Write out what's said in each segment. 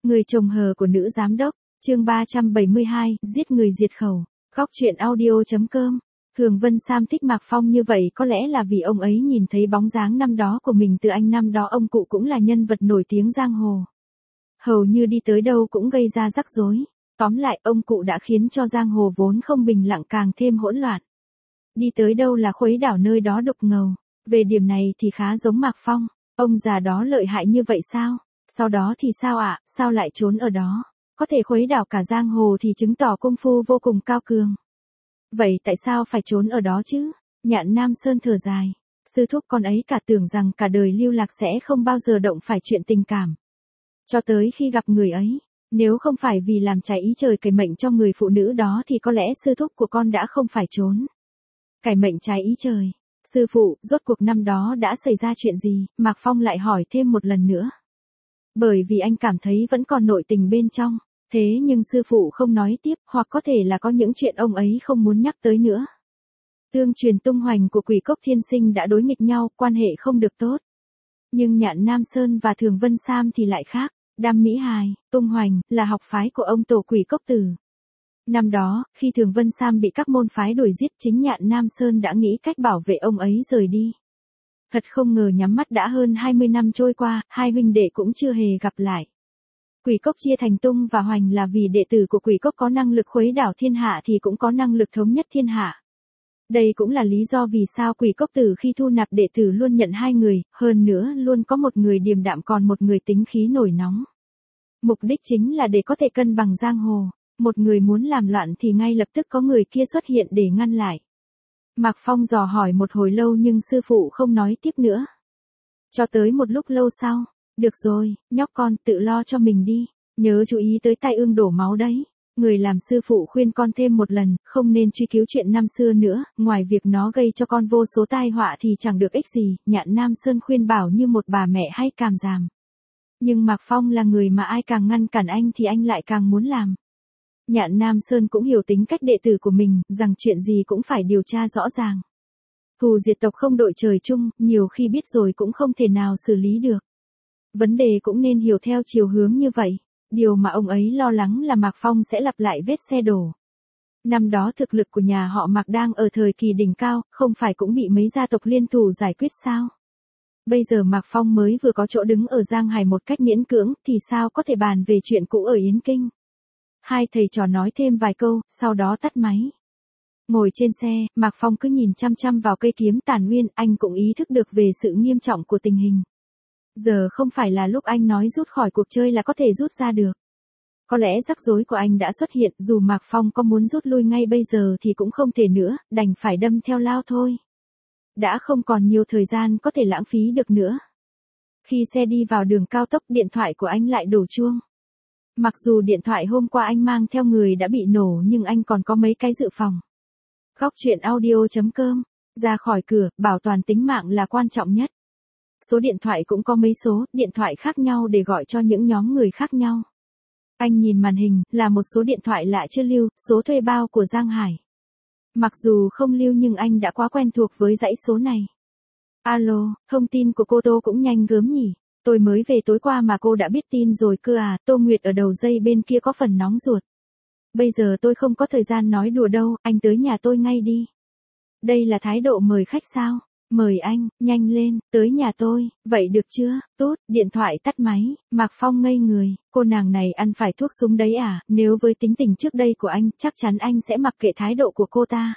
Người chồng hờ của nữ giám đốc, chương 372, giết người diệt khẩu, góc truyện audio.com. Thường Vân Sam thích Mạc Phong như vậy có lẽ là vì ông ấy nhìn thấy bóng dáng năm đó của mình từ anh. Năm đó ông cụ cũng là nhân vật nổi tiếng giang hồ. Hầu như đi tới đâu cũng gây ra rắc rối. Tóm lại ông cụ đã khiến cho giang hồ vốn không bình lặng càng thêm hỗn loạn. Đi tới đâu là khuấy đảo nơi đó đục ngầu. Về điểm này thì khá giống Mạc Phong. Ông già đó lợi hại như vậy sao? Sau đó thì sao ạ? Sao lại trốn ở đó? Có thể khuấy đảo cả giang hồ thì chứng tỏ công phu vô cùng cao cường. Vậy tại sao phải trốn ở đó chứ? Nhạn Nam Sơn thở dài. Sư thúc con ấy cả tưởng rằng cả đời lưu lạc sẽ không bao giờ động phải chuyện tình cảm. Cho tới khi gặp người ấy. Nếu không phải vì làm trái ý trời cải mệnh cho người phụ nữ đó thì có lẽ sư thúc của con đã không phải trốn. Cải mệnh trái ý trời. Sư phụ, rốt cuộc năm đó đã xảy ra chuyện gì? Mạc Phong lại hỏi thêm một lần nữa. Bởi vì anh cảm thấy vẫn còn nội tình bên trong. Thế nhưng sư phụ không nói tiếp, hoặc có thể là có những chuyện ông ấy không muốn nhắc tới nữa. Tương truyền tung hoành của Quỷ Cốc Thiên Sinh đã đối nghịch nhau, quan hệ không được tốt. Nhưng Nhạn Nam Sơn và Thường Vân Sam thì lại khác. Đam Mỹ Hài, tung hoành, là học phái của ông tổ Quỷ Cốc Tử. Năm đó, khi Thường Vân Sam bị các môn phái đuổi giết, chính Nhạn Nam Sơn đã nghĩ cách bảo vệ ông ấy rời đi. Thật không ngờ nhắm mắt đã hơn 20 năm trôi qua, hai huynh đệ cũng chưa hề gặp lại. Quỷ Cốc chia thành tung và hoành là vì đệ tử của Quỷ Cốc có năng lực khuấy đảo thiên hạ thì cũng có năng lực thống nhất thiên hạ. Đây cũng là lý do vì sao Quỷ Cốc Tử khi thu nạp đệ tử luôn nhận hai người, hơn nữa luôn có một người điềm đạm còn một người tính khí nổi nóng. Mục đích chính là để có thể cân bằng giang hồ. Một người muốn làm loạn thì ngay lập tức có người kia xuất hiện để ngăn lại. Mạc Phong dò hỏi một hồi lâu nhưng sư phụ không nói tiếp nữa. Cho tới một lúc lâu sau. Được rồi, nhóc con tự lo cho mình đi. Nhớ chú ý tới tai ương đổ máu đấy. Người làm sư phụ khuyên con thêm một lần, không nên truy cứu chuyện năm xưa nữa. Ngoài việc nó gây cho con vô số tai họa thì chẳng được ích gì. Nhạn Nam Sơn khuyên bảo như một bà mẹ hay càm ràm. Nhưng Mạc Phong là người mà ai càng ngăn cản anh thì anh lại càng muốn làm. Nhạn Nam Sơn cũng hiểu tính cách đệ tử của mình, rằng chuyện gì cũng phải điều tra rõ ràng. Thù diệt tộc không đội trời chung, nhiều khi biết rồi cũng không thể nào xử lý được. Vấn đề cũng nên hiểu theo chiều hướng như vậy. Điều mà ông ấy lo lắng là Mạc Phong sẽ lặp lại vết xe đổ. Năm đó thực lực của nhà họ Mạc đang ở thời kỳ đỉnh cao, không phải cũng bị mấy gia tộc liên thủ giải quyết sao? Bây giờ Mạc Phong mới vừa có chỗ đứng ở Giang Hải một cách miễn cưỡng, thì sao có thể bàn về chuyện cũ ở Yến Kinh? Hai thầy trò nói thêm vài câu, sau đó tắt máy. Ngồi trên xe, Mạc Phong cứ nhìn chăm chăm vào cây kiếm tàn nguyên, anh cũng ý thức được về sự nghiêm trọng của tình hình. Giờ không phải là lúc anh nói rút khỏi cuộc chơi là có thể rút ra được. Có lẽ rắc rối của anh đã xuất hiện, dù Mạc Phong có muốn rút lui ngay bây giờ thì cũng không thể nữa, đành phải đâm theo lao thôi. Đã không còn nhiều thời gian có thể lãng phí được nữa. Khi xe đi vào đường cao tốc, điện thoại của anh lại đổ chuông. Mặc dù điện thoại hôm qua anh mang theo người đã bị nổ nhưng anh còn có mấy cái dự phòng. Góc truyện audio.com. Ra khỏi cửa, bảo toàn tính mạng là quan trọng nhất. Số điện thoại cũng có mấy số điện thoại khác nhau để gọi cho những nhóm người khác nhau. Anh nhìn màn hình, là một số điện thoại lạ chưa lưu, số thuê bao của Giang Hải. Mặc dù không lưu nhưng anh đã quá quen thuộc với dãy số này. Alo, thông tin của cô Tô cũng nhanh gớm nhỉ. Tôi mới về tối qua mà cô đã biết tin rồi cơ à, Tô Nguyệt ở đầu dây bên kia có phần nóng ruột. Bây giờ tôi không có thời gian nói đùa đâu, anh tới nhà tôi ngay đi. Đây là thái độ mời khách sao? Mời anh, nhanh lên, tới nhà tôi, vậy được chưa? Tốt, điện thoại tắt máy, Mạc Phong ngây người, cô nàng này ăn phải thuốc súng đấy à, nếu với tính tình trước đây của anh, chắc chắn anh sẽ mặc kệ thái độ của cô ta.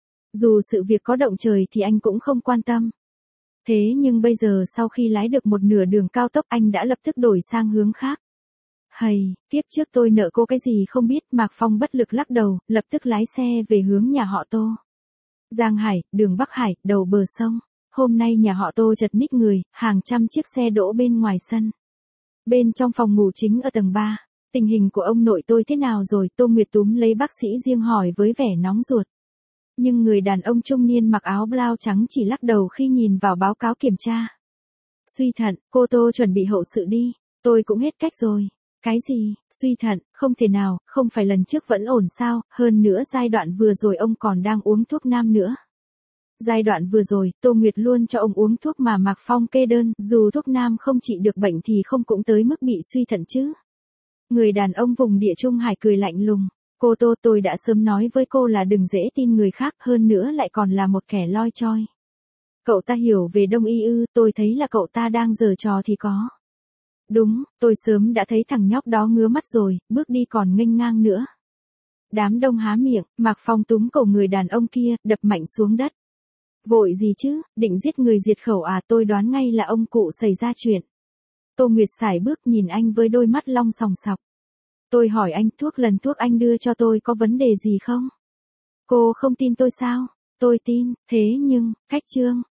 Dù sự việc có động trời thì anh cũng không quan tâm. Thế nhưng bây giờ sau khi lái được một nửa đường cao tốc anh đã lập tức đổi sang hướng khác. Hầy, kiếp trước tôi nợ cô cái gì không biết, Mạc Phong bất lực lắc đầu, lập tức lái xe về hướng nhà họ Tô. Giang Hải, đường Bắc Hải, đầu bờ sông. Hôm nay nhà họ Tô chật ních người, hàng trăm chiếc xe đỗ bên ngoài sân. Bên trong phòng ngủ chính ở tầng 3, tình hình của ông nội tôi thế nào rồi? Tô Nguyệt túm lấy bác sĩ riêng hỏi với vẻ nóng ruột. Nhưng người đàn ông trung niên mặc áo blau trắng chỉ lắc đầu khi nhìn vào báo cáo kiểm tra. Suy thận, cô Tô chuẩn bị hậu sự đi, tôi cũng hết cách rồi. Cái gì, suy thận, không thể nào, không phải lần trước vẫn ổn sao, hơn nữa giai đoạn vừa rồi ông còn đang uống thuốc nam nữa. Giai đoạn vừa rồi, Tô Nguyệt luôn cho ông uống thuốc mà Mạc Phong kê đơn, dù thuốc nam không trị được bệnh thì không cũng tới mức bị suy thận chứ. Người đàn ông vùng địa Trung Hải cười lạnh lùng. Cô Tô, tôi đã sớm nói với cô là đừng dễ tin người khác, hơn nữa lại còn là một kẻ loi choi. Cậu ta hiểu về Đông Y ư? Tôi thấy là cậu ta đang giở trò thì có. Đúng, tôi sớm đã thấy thằng nhóc đó ngứa mắt rồi, bước đi còn nghênh ngang nữa. Đám đông há miệng, Mạc Phong túm cổ người đàn ông kia, đập mạnh xuống đất. Vội gì chứ, định giết người diệt khẩu à? Tôi đoán ngay là ông cụ xảy ra chuyện. Tô Nguyệt sải bước nhìn anh với đôi mắt long sòng sọc. Tôi hỏi anh, lần thuốc anh đưa cho tôi có vấn đề gì không? Cô không tin tôi sao? Tôi tin, thế nhưng, cách Trương,